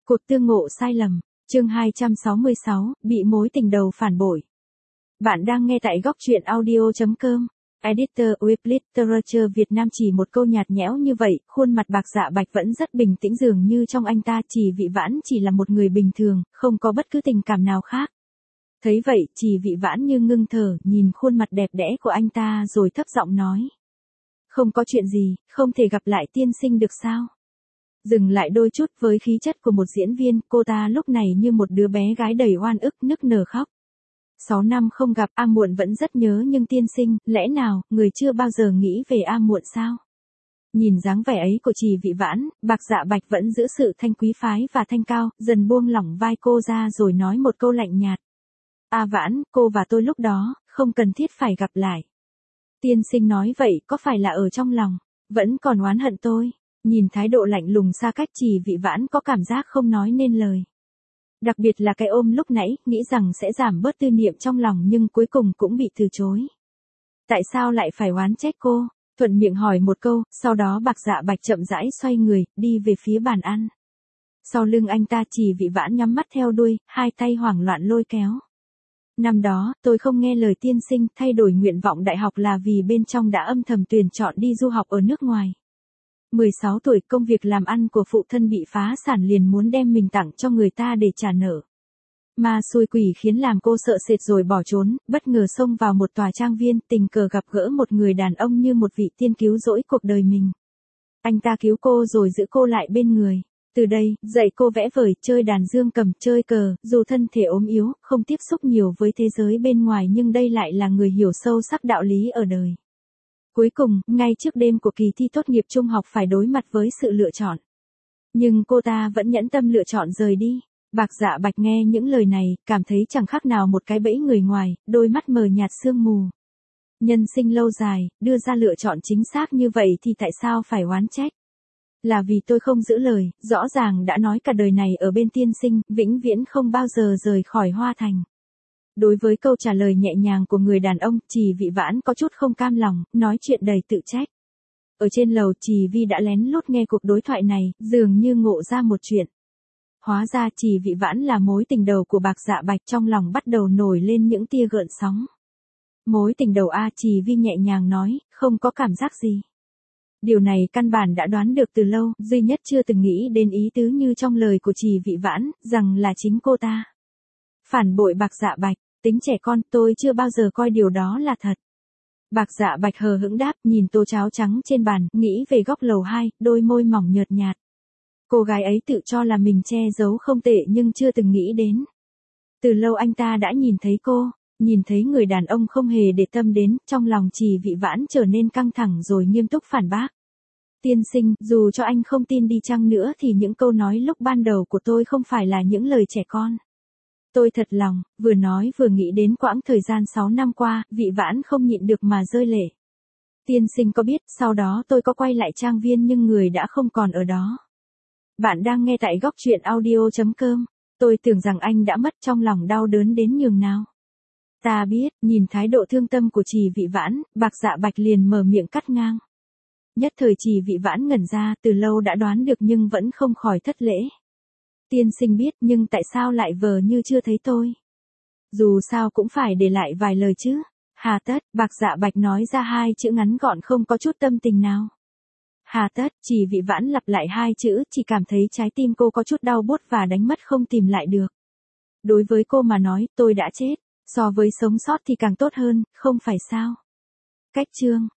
Cuộc tương ngộ sai lầm, chương 266, bị mối tình đầu phản bội. Bạn đang nghe tại góc truyện audio.com. Editor with Literature Việt Nam. Chỉ một câu nhạt nhẽo như vậy, khuôn mặt bạc dạ bạch vẫn rất bình tĩnh, dường như trong anh ta Chỉ Vị Vãn chỉ là một người bình thường, không có bất cứ tình cảm nào khác. Thấy vậy, Chỉ Vị Vãn như ngưng thở, nhìn khuôn mặt đẹp đẽ của anh ta rồi thấp giọng nói. Không có chuyện gì, không thể gặp lại tiên sinh được sao? Dừng lại đôi chút, với khí chất của một diễn viên, cô ta lúc này như một đứa bé gái đầy oan ức nức nở khóc. 6 năm không gặp, A Muộn vẫn rất nhớ, nhưng tiên sinh, lẽ nào, người chưa bao giờ nghĩ về A Muộn sao? Nhìn dáng vẻ ấy của Chỉ Vị Vãn, bạc dạ bạch vẫn giữ sự thanh quý phái và thanh cao, dần buông lỏng vai cô ra rồi nói một câu lạnh nhạt. A Vãn, cô và tôi lúc đó, không cần thiết phải gặp lại. Tiên sinh nói vậy có phải là ở trong lòng, vẫn còn oán hận tôi? Nhìn thái độ lạnh lùng xa cách, Chỉ Vị Vãn có cảm giác không nói nên lời. Đặc biệt là cái ôm lúc nãy, nghĩ rằng sẽ giảm bớt tư niệm trong lòng nhưng cuối cùng cũng bị từ chối. Tại sao lại phải oán trách cô? Thuận miệng hỏi một câu, sau đó bạc dạ bạch chậm rãi xoay người, đi về phía bàn ăn. Sau lưng anh ta, Chỉ Vị Vãn nhắm mắt theo đuôi, hai tay hoảng loạn lôi kéo. Năm đó, tôi không nghe lời tiên sinh, thay đổi nguyện vọng đại học là vì bên trong đã âm thầm tuyển chọn đi du học ở nước ngoài. 16 tuổi, công việc làm ăn của phụ thân bị phá sản, liền muốn đem mình tặng cho người ta để trả nợ. Ma xui quỷ khiến làm cô sợ sệt rồi bỏ trốn, bất ngờ xông vào một tòa trang viên, tình cờ gặp gỡ một người đàn ông như một vị tiên cứu rỗi cuộc đời mình. Anh ta cứu cô rồi giữ cô lại bên người. Từ đây, dạy cô vẽ vời, chơi đàn dương cầm, chơi cờ, dù thân thể ốm yếu, không tiếp xúc nhiều với thế giới bên ngoài nhưng đây lại là người hiểu sâu sắc đạo lý ở đời. Cuối cùng, ngay trước đêm của kỳ thi tốt nghiệp trung học phải đối mặt với sự lựa chọn. Nhưng cô ta vẫn nhẫn tâm lựa chọn rời đi. Bạc dạ bạch nghe những lời này, cảm thấy chẳng khác nào một cái bẫy người ngoài, đôi mắt mờ nhạt sương mù. Nhân sinh lâu dài, đưa ra lựa chọn chính xác như vậy thì tại sao phải oán trách? Là vì tôi không giữ lời, rõ ràng đã nói cả đời này ở bên tiên sinh, vĩnh viễn không bao giờ rời khỏi Hoa Thành. Đối với câu trả lời nhẹ nhàng của người đàn ông, Chỉ Vị Vãn có chút không cam lòng, nói chuyện đầy tự trách. Ở trên lầu, Chỉ Vi đã lén lút nghe cuộc đối thoại này, dường như ngộ ra một chuyện. Hóa ra Chỉ Vị Vãn là mối tình đầu của bạc dạ bạch, trong lòng bắt đầu nổi lên những tia gợn sóng. Mối tình đầu a, Chỉ Vi nhẹ nhàng nói, không có cảm giác gì. Điều này căn bản đã đoán được từ lâu, duy nhất chưa từng nghĩ đến ý tứ như trong lời của Chỉ Vị Vãn, rằng là chính cô ta phản bội bạc dạ bạch. Tính trẻ con, tôi chưa bao giờ coi điều đó là thật. Bạc dạ bạch hờ hững đáp, nhìn tô cháo trắng trên bàn, nghĩ về góc lầu 2, đôi môi mỏng nhợt nhạt. Cô gái ấy tự cho là mình che giấu không tệ nhưng chưa từng nghĩ đến. Từ lâu anh ta đã nhìn thấy cô, nhìn thấy người đàn ông không hề để tâm đến, trong lòng Chỉ Vị Vãn trở nên căng thẳng rồi nghiêm túc phản bác. Tiên sinh, dù cho anh không tin đi chăng nữa thì những câu nói lúc ban đầu của tôi không phải là những lời trẻ con. Tôi thật lòng, vừa nói vừa nghĩ đến quãng thời gian 6 năm qua, Vị Vãn không nhịn được mà rơi lệ. Tiên sinh có biết, sau đó tôi có quay lại trang viên nhưng người đã không còn ở đó. Bạn đang nghe tại góc truyện audio.com. Tôi tưởng rằng anh đã mất, trong lòng đau đớn đến nhường nào. Ta biết, nhìn thái độ thương tâm của Chỉ Vị Vãn, bạc dạ bạch liền mở miệng cắt ngang. Nhất thời Chỉ Vị Vãn ngẩn ra, từ lâu đã đoán được nhưng vẫn không khỏi thất lễ. Tiên sinh biết, nhưng tại sao lại vờ như chưa thấy tôi? Dù sao cũng phải để lại vài lời chứ. Hà tất, bạc dạ bạch nói ra hai chữ ngắn gọn không có chút tâm tình nào. Hà tất, Chỉ Vị Vãn lặp lại hai chữ, chỉ cảm thấy trái tim cô có chút đau buốt và đánh mất không tìm lại được. Đối với cô mà nói, tôi đã chết, so với sống sót thì càng tốt hơn, không phải sao? Cách chương